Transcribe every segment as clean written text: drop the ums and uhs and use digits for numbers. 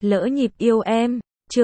Lỡ nhịp yêu em,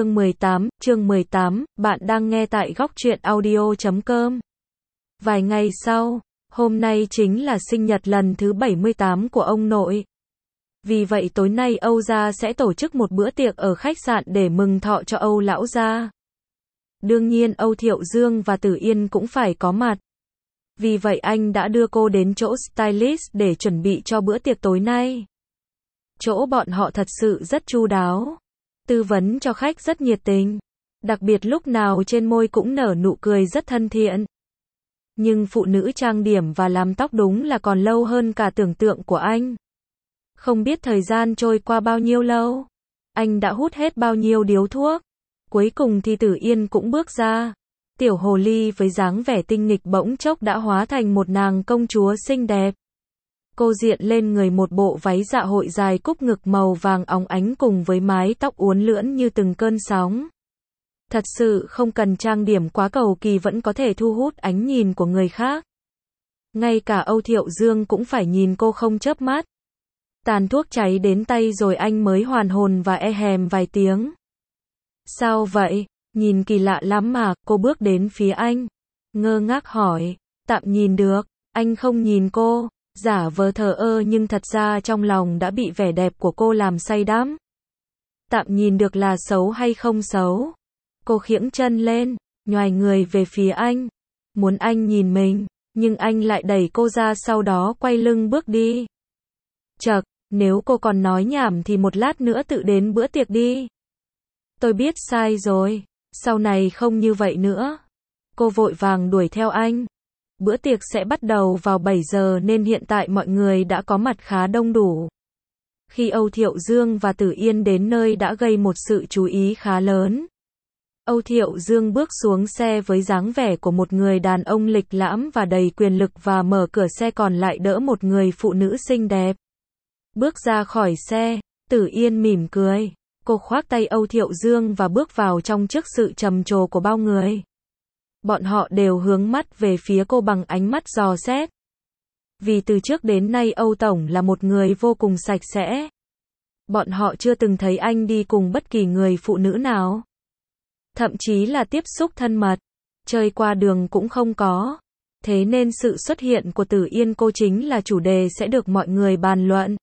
chương 18, bạn đang nghe tại góc truyện audio.com. Vài ngày sau, hôm nay chính là sinh nhật lần thứ 78 của ông nội. Vì vậy tối nay Âu gia sẽ tổ chức một bữa tiệc ở khách sạn để mừng thọ cho Âu lão gia. Đương nhiên Âu Thiệu Dương và Tử Yên cũng phải có mặt. Vì vậy anh đã đưa cô đến chỗ stylist để chuẩn bị cho bữa tiệc tối nay. Chỗ bọn họ thật sự rất chu đáo. Tư vấn cho khách rất nhiệt tình. Đặc biệt lúc nào trên môi cũng nở nụ cười rất thân thiện. Nhưng phụ nữ trang điểm và làm tóc đúng là còn lâu hơn cả tưởng tượng của anh. Không biết thời gian trôi qua bao nhiêu lâu. Anh đã hút hết bao nhiêu điếu thuốc. Cuối cùng thì Tử Yên cũng bước ra. Tiểu hồ ly với dáng vẻ tinh nghịch bỗng chốc đã hóa thành một nàng công chúa xinh đẹp. Cô diện lên người một bộ váy dạ hội dài cúc ngực màu vàng óng ánh cùng với mái tóc uốn lượn như từng cơn sóng. Thật sự không cần trang điểm quá cầu kỳ vẫn có thể thu hút ánh nhìn của người khác. Ngay cả Âu Thiệu Dương cũng phải nhìn cô không chớp mắt. Tàn thuốc cháy đến tay rồi anh mới hoàn hồn và e hèm vài tiếng. Sao vậy? Nhìn kỳ lạ lắm mà, cô bước đến phía anh. Ngơ ngác hỏi, tạm nhìn được, anh không nhìn cô. Giả vờ thờ ơ nhưng thật ra trong lòng đã bị vẻ đẹp của cô làm say đắm. Tạm nhìn được là xấu hay không xấu? Cô khiễng chân lên, nhoài người về phía anh. Muốn anh nhìn mình, nhưng anh lại đẩy cô ra sau đó quay lưng bước đi. Chậc, nếu cô còn nói nhảm thì một lát nữa tự đến bữa tiệc đi. Tôi biết sai rồi, sau này không như vậy nữa. Cô vội vàng đuổi theo anh. Bữa tiệc sẽ bắt đầu vào 7 giờ nên hiện tại mọi người đã có mặt khá đông đủ. Khi Âu Thiệu Dương và Tử Yên đến nơi đã gây một sự chú ý khá lớn. Âu Thiệu Dương bước xuống xe với dáng vẻ của một người đàn ông lịch lãm và đầy quyền lực và mở cửa xe còn lại đỡ một người phụ nữ xinh đẹp. Bước ra khỏi xe, Tử Yên mỉm cười. Cô khoác tay Âu Thiệu Dương và bước vào trong trước sự trầm trồ của bao người. Bọn họ đều hướng mắt về phía cô bằng ánh mắt dò xét. Vì từ trước đến nay Âu Tổng là một người vô cùng sạch sẽ. Bọn họ chưa từng thấy anh đi cùng bất kỳ người phụ nữ nào. Thậm chí là tiếp xúc thân mật. Chơi qua đường cũng không có. Thế nên sự xuất hiện của Tử Yên cô chính là chủ đề sẽ được mọi người bàn luận.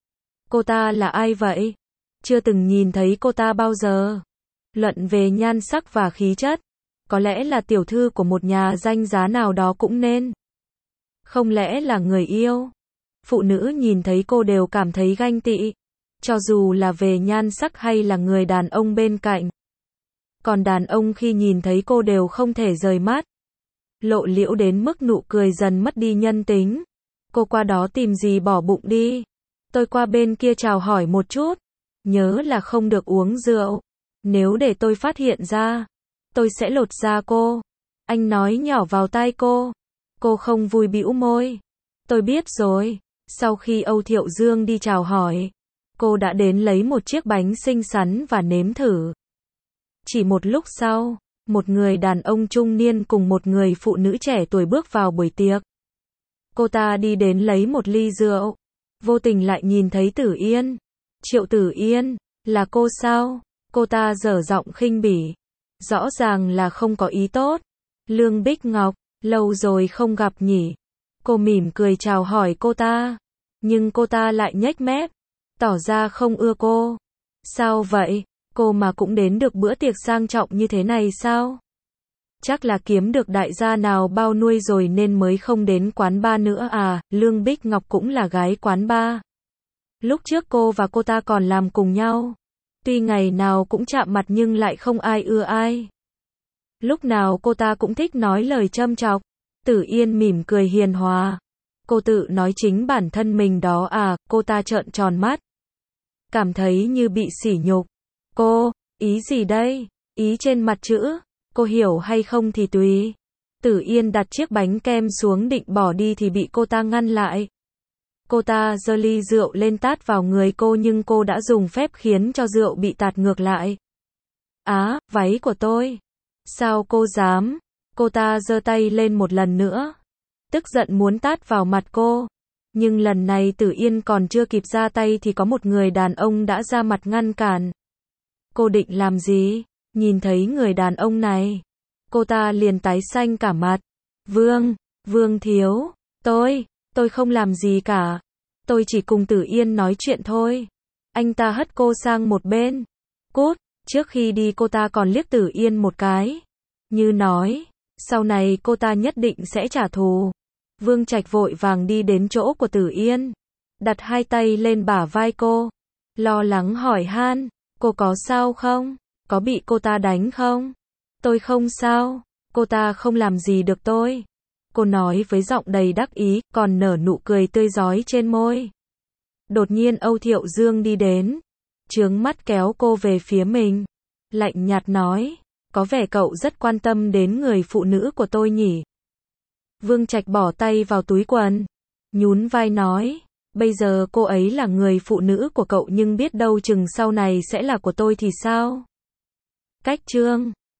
Cô ta là ai vậy? Chưa từng nhìn thấy cô ta bao giờ. Luận về nhan sắc và khí chất. Có lẽ là tiểu thư của một nhà danh giá nào đó cũng nên. Không lẽ là người yêu? Phụ nữ nhìn thấy cô đều cảm thấy ganh tị. Cho dù là về nhan sắc hay là người đàn ông bên cạnh. Còn đàn ông khi nhìn thấy cô đều không thể rời mắt. Lộ liễu đến mức nụ cười dần mất đi nhân tính. Cô qua đó tìm gì bỏ bụng đi. Tôi qua bên kia chào hỏi một chút. Nhớ là không được uống rượu. Nếu để tôi phát hiện ra, tôi sẽ lột da cô. Anh nói nhỏ vào tai cô. Cô không vui bĩu môi. Tôi biết rồi. Sau khi Âu Thiệu Dương đi chào hỏi, cô đã đến lấy một chiếc bánh xinh xắn và nếm thử. Chỉ một lúc sau, một người đàn ông trung niên cùng một người phụ nữ trẻ tuổi bước vào buổi tiệc. Cô ta đi đến lấy một ly rượu. Vô tình lại nhìn thấy Tử Yên. Triệu Tử Yên, là cô sao? Cô ta dở giọng khinh bỉ. Rõ ràng là không có ý tốt. Lương Bích Ngọc, lâu rồi không gặp nhỉ? Cô mỉm cười chào hỏi cô ta. Nhưng cô ta lại nhếch mép. Tỏ ra không ưa cô. Sao vậy? Cô mà cũng đến được bữa tiệc sang trọng như thế này sao? Chắc là kiếm được đại gia nào bao nuôi rồi nên mới không đến quán bar nữa à? Lương Bích Ngọc cũng là gái quán bar. Lúc trước cô và cô ta còn làm cùng nhau. Tuy ngày nào cũng chạm mặt nhưng lại không ai ưa ai. Lúc nào cô ta cũng thích nói lời châm chọc. Tử Yên mỉm cười hiền hòa. Cô tự nói chính bản thân mình đó à? Cô ta trợn tròn mắt. Cảm thấy như bị sỉ nhục. Cô, ý gì đây? Ý trên mặt chữ. Cô hiểu hay không thì tùy. Tử Yên đặt chiếc bánh kem xuống định bỏ đi thì bị cô ta ngăn lại. Cô ta giơ ly rượu lên tát vào người cô nhưng cô đã dùng phép khiến cho rượu bị tạt ngược lại. Á, váy của tôi. Sao cô dám? Cô ta giơ tay lên một lần nữa. Tức giận muốn tát vào mặt cô. Nhưng lần này Tử Yên còn chưa kịp ra tay thì có một người đàn ông đã ra mặt ngăn cản. Cô định làm gì? Nhìn thấy người đàn ông này, cô ta liền tái xanh cả mặt. Vương thiếu, tôi không làm gì cả. Tôi chỉ cùng Tử Yên nói chuyện thôi. Anh ta hất cô sang một bên. Cút, trước khi đi cô ta còn liếc Tử Yên một cái. Như nói, sau này cô ta nhất định sẽ trả thù. Vương Trạch vội vàng đi đến chỗ của Tử Yên, đặt hai tay lên bả vai cô, lo lắng hỏi han, cô có sao không? Có bị cô ta đánh không? Tôi không sao, cô ta không làm gì được tôi. Cô nói với giọng đầy đắc ý, còn nở nụ cười tươi rói trên môi. Đột nhiên Âu Thiệu Dương đi đến, trướng mắt kéo cô về phía mình, lạnh nhạt nói, có vẻ cậu rất quan tâm đến người phụ nữ của tôi nhỉ? Vương Trạch bỏ tay vào túi quần, nhún vai nói, bây giờ cô ấy là người phụ nữ của cậu nhưng biết đâu chừng sau này sẽ là của tôi thì sao? Cách chương